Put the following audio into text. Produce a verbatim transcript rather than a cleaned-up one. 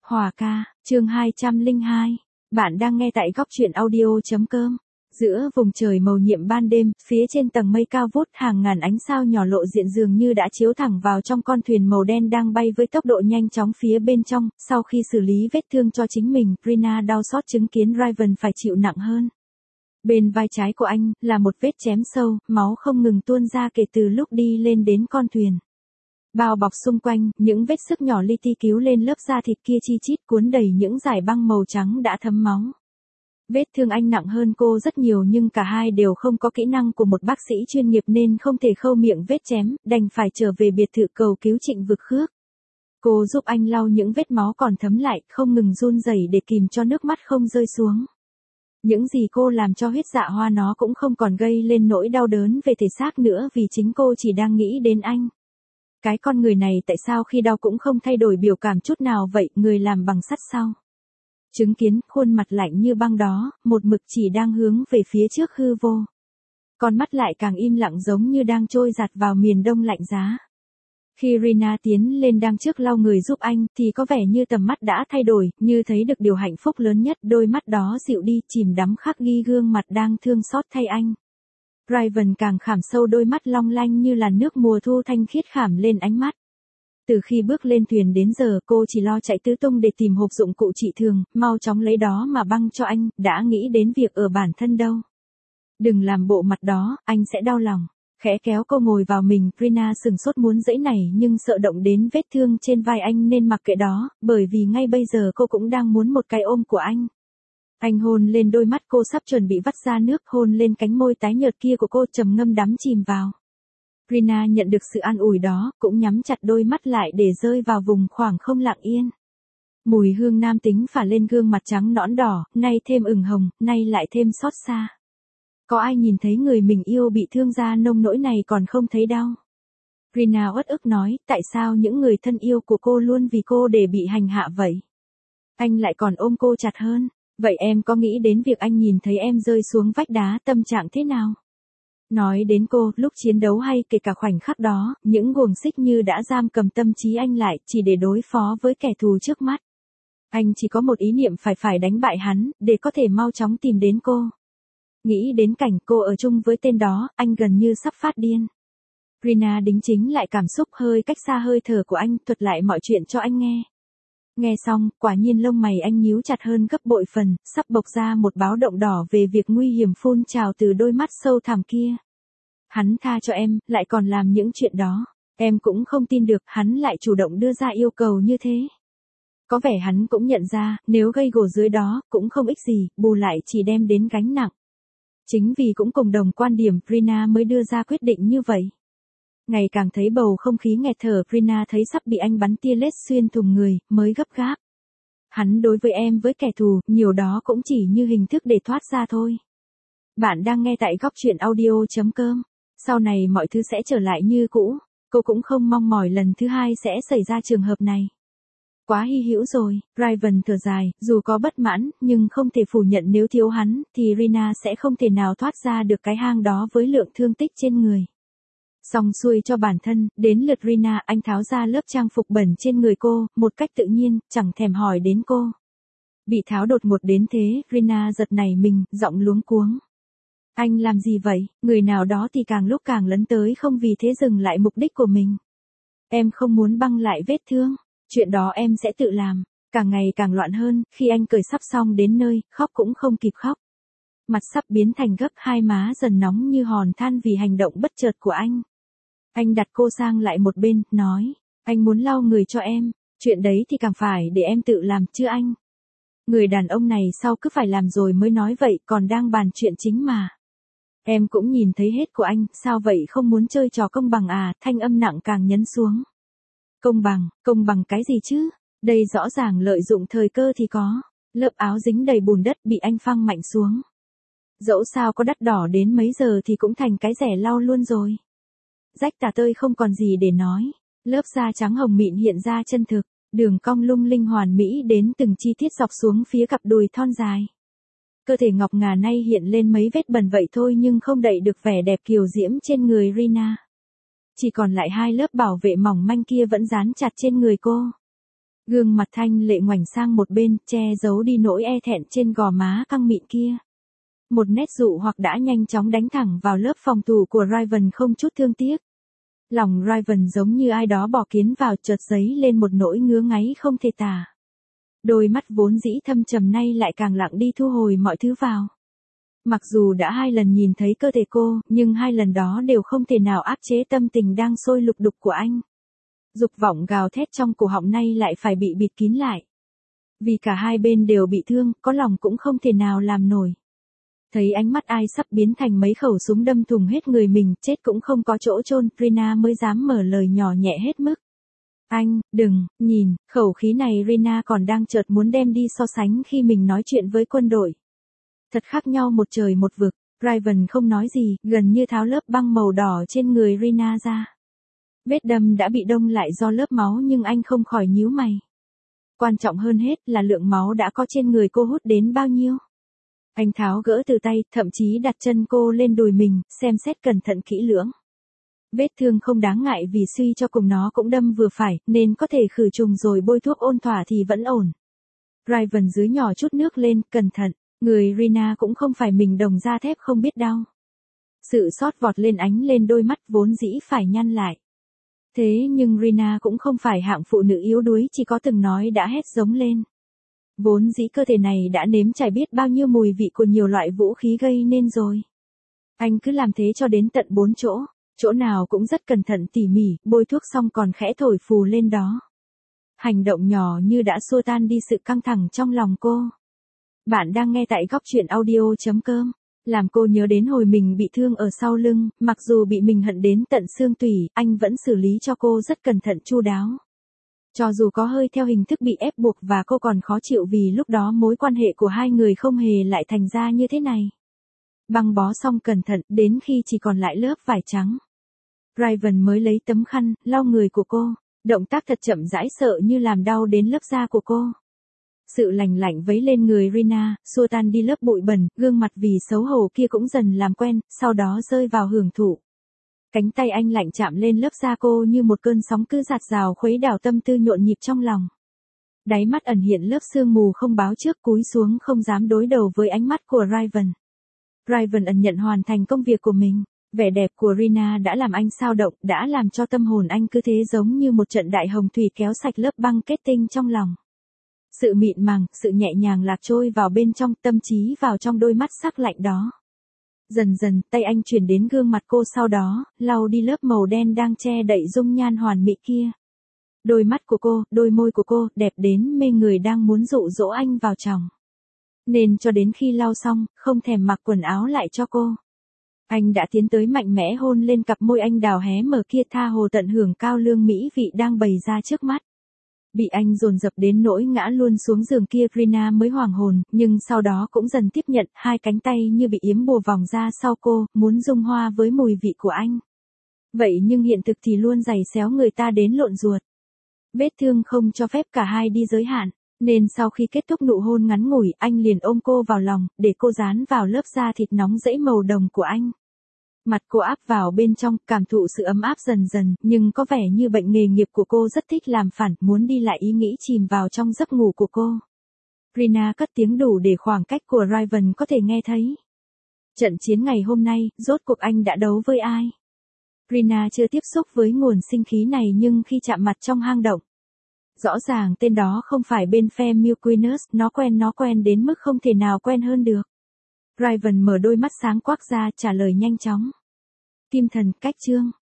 Hòa ca, chương hai trăm lẻ hai. Bạn đang nghe tại góc truyện audio.com. Giữa vùng trời màu nhiệm ban đêm, phía trên tầng mây cao vút hàng ngàn ánh sao nhỏ lộ diện dường như đã chiếu thẳng vào trong con thuyền màu đen đang bay với tốc độ nhanh chóng phía bên trong. Sau khi xử lý vết thương cho chính mình, Rina đau xót chứng kiến Raven phải chịu nặng hơn. Bên vai trái của anh, là một vết chém sâu, máu không ngừng tuôn ra kể từ lúc đi lên đến con thuyền. Bao bọc xung quanh, những vết xước nhỏ li ti cứu lên lớp da thịt kia chi chít cuốn đầy những dải băng màu trắng đã thấm máu. Vết thương anh nặng hơn cô rất nhiều nhưng cả hai đều không có kỹ năng của một bác sĩ chuyên nghiệp nên không thể khâu miệng vết chém, đành phải trở về biệt thự cầu cứu Trịnh Vực Khước. Cô giúp anh lau những vết máu còn thấm lại, không ngừng run rẩy để kìm cho nước mắt không rơi xuống. Những gì cô làm cho huyết dạ hoa nó cũng không còn gây lên nỗi đau đớn về thể xác nữa vì chính cô chỉ đang nghĩ đến anh. Cái con người này tại sao khi đau cũng không thay đổi biểu cảm chút nào vậy, người làm bằng sắt sao? Chứng kiến khuôn mặt lạnh như băng đó, một mực chỉ đang hướng về phía trước hư vô. Con mắt lại càng im lặng giống như đang trôi giạt vào miền đông lạnh giá. Khi Rina tiến lên đang trước lau người giúp anh thì có vẻ như tầm mắt đã thay đổi, như thấy được điều hạnh phúc lớn nhất, đôi mắt đó dịu đi chìm đắm khắc ghi gương mặt đang thương xót thay anh. Raven càng khảm sâu đôi mắt long lanh như là nước mùa thu thanh khiết khảm lên ánh mắt. Từ khi bước lên thuyền đến giờ cô chỉ lo chạy tứ tung để tìm hộp dụng cụ trị thương, mau chóng lấy đó mà băng cho anh, đã nghĩ đến việc ở bản thân đâu. Đừng làm bộ mặt đó, anh sẽ đau lòng. Khẽ kéo cô ngồi vào mình, Rina sừng sốt muốn giãy nảy nhưng sợ động đến vết thương trên vai anh nên mặc kệ đó, bởi vì ngay bây giờ cô cũng đang muốn một cái ôm của anh. Anh hôn lên đôi mắt cô sắp chuẩn bị vắt ra nước, hôn lên cánh môi tái nhợt kia của cô trầm ngâm đắm chìm vào. Rina nhận được sự an ủi đó, cũng nhắm chặt đôi mắt lại để rơi vào vùng khoảng không lặng yên. Mùi hương nam tính phả lên gương mặt trắng nõn đỏ, nay thêm ửng hồng, nay lại thêm xót xa. Có ai nhìn thấy người mình yêu bị thương ra nông nỗi này còn không thấy đau? Rina uất ức nói, tại sao những người thân yêu của cô luôn vì cô để bị hành hạ vậy? Anh lại còn ôm cô chặt hơn. Vậy em có nghĩ đến việc anh nhìn thấy em rơi xuống vách đá tâm trạng thế nào? Nói đến cô, lúc chiến đấu hay kể cả khoảnh khắc đó, những guồng xích như đã giam cầm tâm trí anh lại, chỉ để đối phó với kẻ thù trước mắt. Anh chỉ có một ý niệm phải phải đánh bại hắn, để có thể mau chóng tìm đến cô. Nghĩ đến cảnh cô ở chung với tên đó, anh gần như sắp phát điên. Rina đính chính lại cảm xúc hơi cách xa hơi thở của anh, thuật lại mọi chuyện cho anh nghe. Nghe xong, quả nhiên lông mày anh nhíu chặt hơn gấp bội phần, sắp bộc ra một báo động đỏ về việc nguy hiểm phun trào từ đôi mắt sâu thẳm kia. Hắn tha cho em, lại còn làm những chuyện đó. Em cũng không tin được, hắn lại chủ động đưa ra yêu cầu như thế. Có vẻ hắn cũng nhận ra, nếu gây gổ dưới đó, cũng không ích gì, bù lại chỉ đem đến gánh nặng. Chính vì cũng cùng đồng quan điểm, Rina mới đưa ra quyết định như vậy. Ngày càng thấy bầu không khí nghẹt thở, Rina thấy sắp bị anh bắn tia laser xuyên thủng người, mới gấp gáp. Hắn đối với em với kẻ thù, nhiều đó cũng chỉ như hình thức để thoát ra thôi. Bạn đang nghe tại góc truyện audio.com. Sau này mọi thứ sẽ trở lại như cũ, cô cũng không mong mỏi lần thứ hai sẽ xảy ra trường hợp này. Quá hy hữu rồi, Raven thở dài, dù có bất mãn, nhưng không thể phủ nhận nếu thiếu hắn, thì Rina sẽ không thể nào thoát ra được cái hang đó với lượng thương tích trên người. Xong xuôi cho bản thân, đến lượt Rina, anh tháo ra lớp trang phục bẩn trên người cô, một cách tự nhiên, chẳng thèm hỏi đến cô. Bị tháo đột ngột đến thế, Rina giật nảy mình, giọng luống cuống. Anh làm gì vậy? Người nào đó thì càng lúc càng lấn tới không vì thế dừng lại mục đích của mình. Em không muốn băng lại vết thương. Chuyện đó em sẽ tự làm. Càng ngày càng loạn hơn, khi anh cởi sắp xong đến nơi, khóc cũng không kịp khóc. Mặt sắp biến thành gấp, hai má dần nóng như hòn than vì hành động bất chợt của anh. Anh đặt cô sang lại một bên, nói, anh muốn lau người cho em, chuyện đấy thì càng phải để em tự làm chứ anh. Người đàn ông này sao cứ phải làm rồi mới nói vậy, còn đang bàn chuyện chính mà. Em cũng nhìn thấy hết của anh, sao vậy không muốn chơi trò công bằng à, thanh âm nặng càng nhấn xuống. Công bằng, công bằng cái gì chứ, đây rõ ràng lợi dụng thời cơ thì có, lớp áo dính đầy bùn đất bị anh phăng mạnh xuống. Dẫu sao có đắt đỏ đến mấy giờ thì cũng thành cái rẻ lau luôn rồi. Rách tả tơi không còn gì để nói, lớp da trắng hồng mịn hiện ra chân thực, đường cong lung linh hoàn mỹ đến từng chi tiết dọc xuống phía cặp đùi thon dài. Cơ thể ngọc ngà nay hiện lên mấy vết bẩn vậy thôi nhưng không đậy được vẻ đẹp kiều diễm trên người Rina. Chỉ còn lại hai lớp bảo vệ mỏng manh kia vẫn dán chặt trên người cô. Gương mặt thanh lệ ngoảnh sang một bên, che giấu đi nỗi e thẹn trên gò má căng mịn kia. Một nét dụ hoặc đã nhanh chóng đánh thẳng vào lớp phòng thủ của Raven không chút thương tiếc. Lòng Raven giống như ai đó bỏ kiến vào, chợt dấy lên một nỗi ngứa ngáy không thể tả. Đôi mắt vốn dĩ thâm trầm nay lại càng lặng đi thu hồi mọi thứ vào. Mặc dù đã hai lần nhìn thấy cơ thể cô, nhưng hai lần đó đều không thể nào áp chế tâm tình đang sôi lục đục của anh. Dục vọng gào thét trong cổ họng nay lại phải bị bịt kín lại. Vì cả hai bên đều bị thương, có lòng cũng không thể nào làm nổi. Thấy ánh mắt ai sắp biến thành mấy khẩu súng đâm thùng hết người mình, chết cũng không có chỗ chôn, Rina mới dám mở lời nhỏ nhẹ hết mức. Anh, đừng, nhìn, khẩu khí này Rina còn đang chợt muốn đem đi so sánh khi mình nói chuyện với quân đội. Thật khác nhau một trời một vực, Raven không nói gì, gần như tháo lớp băng màu đỏ trên người Rina ra. Vết đâm đã bị đông lại do lớp máu nhưng anh không khỏi nhíu mày. Quan trọng hơn hết là lượng máu đã có trên người cô hút đến bao nhiêu. Anh tháo gỡ từ tay, thậm chí đặt chân cô lên đùi mình, xem xét cẩn thận kỹ lưỡng. Vết thương không đáng ngại vì suy cho cùng nó cũng đâm vừa phải, nên có thể khử trùng rồi bôi thuốc ôn thỏa thì vẫn ổn. Raven dưới nhỏ chút nước lên, cẩn thận, người Rina cũng không phải mình đồng da thép không biết đau. Sự xót vọt lên ánh lên đôi mắt vốn dĩ phải nhăn lại. Thế nhưng Rina cũng không phải hạng phụ nữ yếu đuối chỉ có từng nói đã hét giống lên. Vốn dĩ cơ thể này đã nếm trải biết bao nhiêu mùi vị của nhiều loại vũ khí gây nên rồi. Anh cứ làm thế cho đến tận bốn chỗ, chỗ nào cũng rất cẩn thận tỉ mỉ, bôi thuốc xong còn khẽ thổi phù lên đó. Hành động nhỏ như đã xua tan đi sự căng thẳng trong lòng cô. Bạn đang nghe tại góc truyện audio chấm com. Làm cô nhớ đến hồi mình bị thương ở sau lưng, mặc dù bị mình hận đến tận xương tủy, anh vẫn xử lý cho cô rất cẩn thận chu đáo. Cho dù có hơi theo hình thức bị ép buộc và cô còn khó chịu vì lúc đó mối quan hệ của hai người không hề lại thành ra như thế này. Băng bó xong cẩn thận, đến khi chỉ còn lại lớp vải trắng. Raven mới lấy tấm khăn, lau người của cô, động tác thật chậm rãi sợ như làm đau đến lớp da của cô. Sự lành lạnh vấy lên người Rina, xua tan đi lớp bụi bẩn, gương mặt vì xấu hổ kia cũng dần làm quen, sau đó rơi vào hưởng thụ. Cánh tay anh lạnh chạm lên lớp da cô như một cơn sóng cứ giạt rào khuấy đảo tâm tư nhộn nhịp trong lòng. Đáy mắt ẩn hiện lớp sương mù không báo trước, cúi xuống không dám đối đầu với ánh mắt của Raven. Raven ẩn nhận hoàn thành công việc của mình. Vẻ đẹp của Rina đã làm anh xao động, đã làm cho tâm hồn anh cứ thế giống như một trận đại hồng thủy kéo sạch lớp băng kết tinh trong lòng. Sự mịn màng, sự nhẹ nhàng lạc trôi vào bên trong, tâm trí vào trong đôi mắt sắc lạnh đó. Dần dần, tay anh chuyển đến gương mặt cô, sau đó, lau đi lớp màu đen đang che đậy dung nhan hoàn mỹ kia. Đôi mắt của cô, đôi môi của cô, đẹp đến mê người đang muốn dụ dỗ anh vào chồng. Nên cho đến khi lau xong, không thèm mặc quần áo lại cho cô. Anh đã tiến tới mạnh mẽ hôn lên cặp môi anh đào hé mở kia, tha hồ tận hưởng cao lương mỹ vị đang bày ra trước mắt. Bị anh dồn dập đến nỗi ngã luôn xuống giường kia, Rina mới hoảng hồn, nhưng sau đó cũng dần tiếp nhận, hai cánh tay như bị yếm bùa vòng ra sau cô, muốn dung hoa với mùi vị của anh. Vậy nhưng hiện thực thì luôn giày xéo người ta đến lộn ruột. Vết thương không cho phép cả hai đi giới hạn, nên sau khi kết thúc nụ hôn ngắn ngủi, anh liền ôm cô vào lòng, để cô dán vào lớp da thịt nóng rẫy màu đồng của anh. Mặt cô áp vào bên trong, cảm thụ sự ấm áp dần dần, nhưng có vẻ như bệnh nghề nghiệp của cô rất thích làm phản, muốn đi lại ý nghĩ chìm vào trong giấc ngủ của cô. Rina cất tiếng đủ để khoảng cách của Raven có thể nghe thấy. Trận chiến ngày hôm nay, rốt cuộc anh đã đấu với ai? Rina chưa tiếp xúc với nguồn sinh khí này nhưng khi chạm mặt trong hang động. Rõ ràng tên đó không phải bên phe Milquinus, nó quen nó quen đến mức không thể nào quen hơn được. Raven mở đôi mắt sáng quắc ra, trả lời nhanh chóng. Kim thần, cách chương.